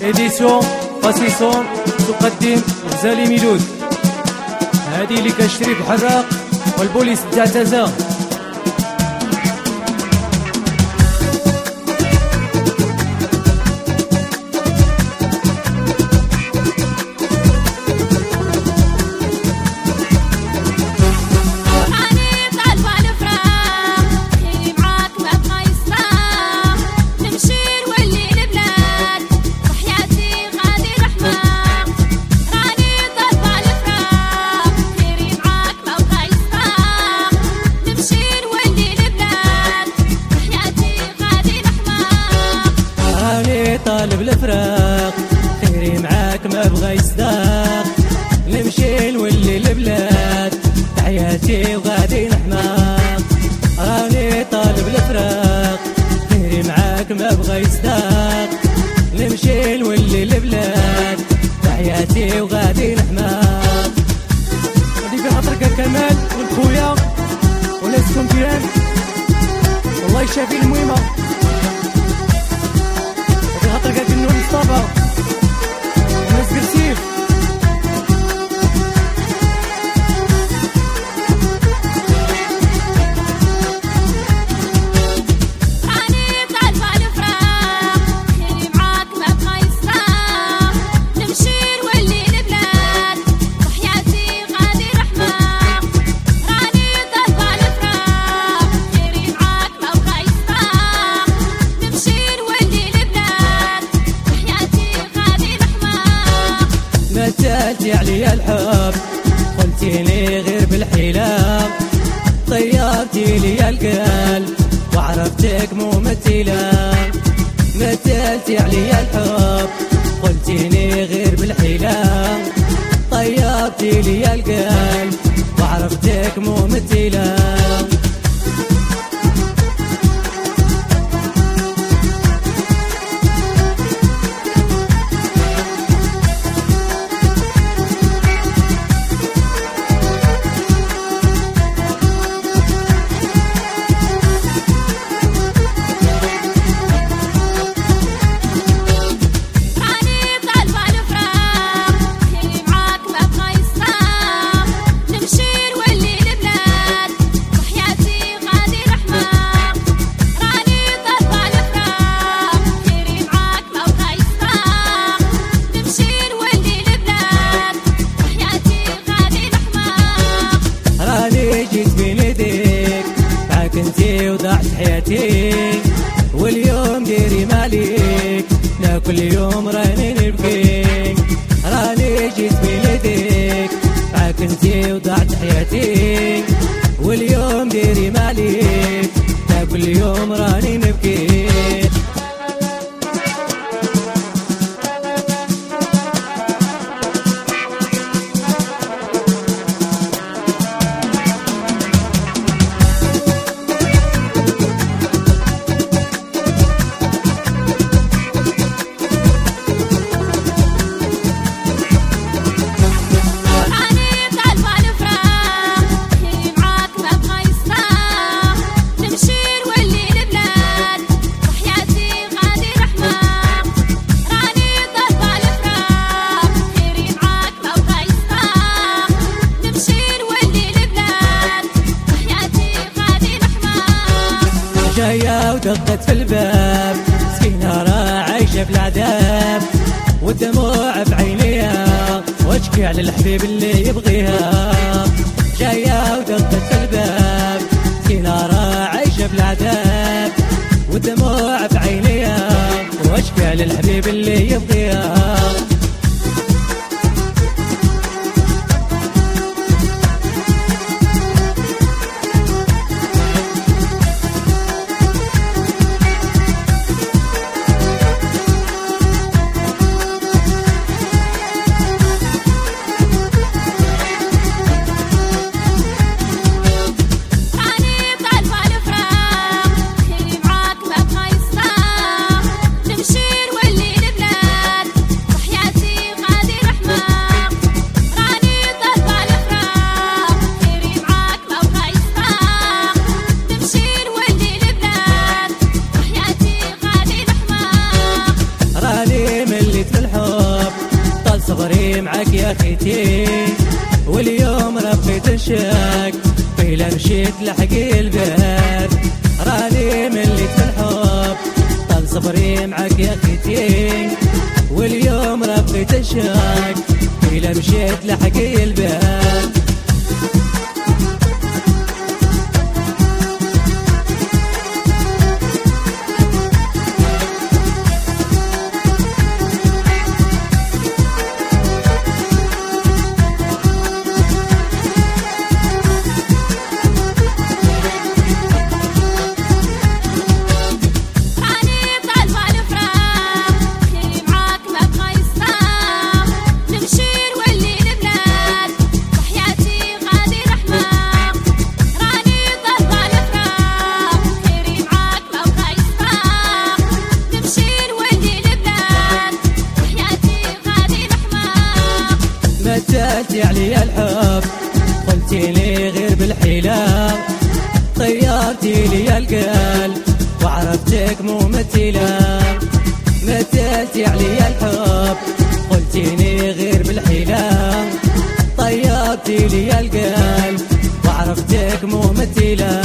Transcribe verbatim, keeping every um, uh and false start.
إديسيون فاسيسون تقدم غزالي ميلود. هادي اللي كشريف حراق والبوليس تاع تازا. طالب الفراق خيري معاك ما بغى يصداق، نمشي نولي البلاد حياتي وغادي نحماق. راني طالب الفراق خيري معاك ما بغى يصداق، نمشي نولي البلاد حياتي وغادي نحماق. غادي بخاطرك كمال ولد خويا ولا تكون كيان والله يشافي المهمه. خاطرك كنو مصطفى وناس قرسيف. راني طالبة الفراق خيري معاك ما بغا يصداق، نمشي نولي البلاد وحياتي غادي رحماق. راني طالبة الفراق خيري معاك ما بغا يصداق، نمشي نولي مثلتي عليا الحب قلتيني غير بالحلام، طيبتي لي القلب وعرفتك ممثلة. مثلتي عليا الحب قلتيني غير بالحلام، طيبتي لي القلب وعرفتك ممثلة. كنتي وضعت حياتي واليوم ديري مالك، لا كل يوم راني نبكي. راني جيت بين يديك معاك كنتي وضعت حياتي واليوم ديري مالك، لا كل يوم راني نبكي. جاية ودقت في الباب مسكينة راه عايشة في العذاب، والدموع بعينيها واشكي على الحبيب اللي يبغيها. جاية ودقت في الباب مسكينة راه عايشة في العذاب، والدموع بعينيها واشكي على الحبيب اللي يبغيها. نمشي نولي البلاد مليت بالحب طال صبري معاك يا خيتي واليوم ربيت الشاك بلا مشيت لحقي الباب راني مليت بالحب طال صبري معاك يا خيتي واليوم ربيت الشاك بلا مشيت لحقي الباب مثلتي علي الحب قلتي لي غير بالحيلة طيرتي لي القلب وعرفتك ممثلة مثلتي علي الحب قلتي لي غير بالحيلة طيرتي لي القلب وعرفتك ممثلة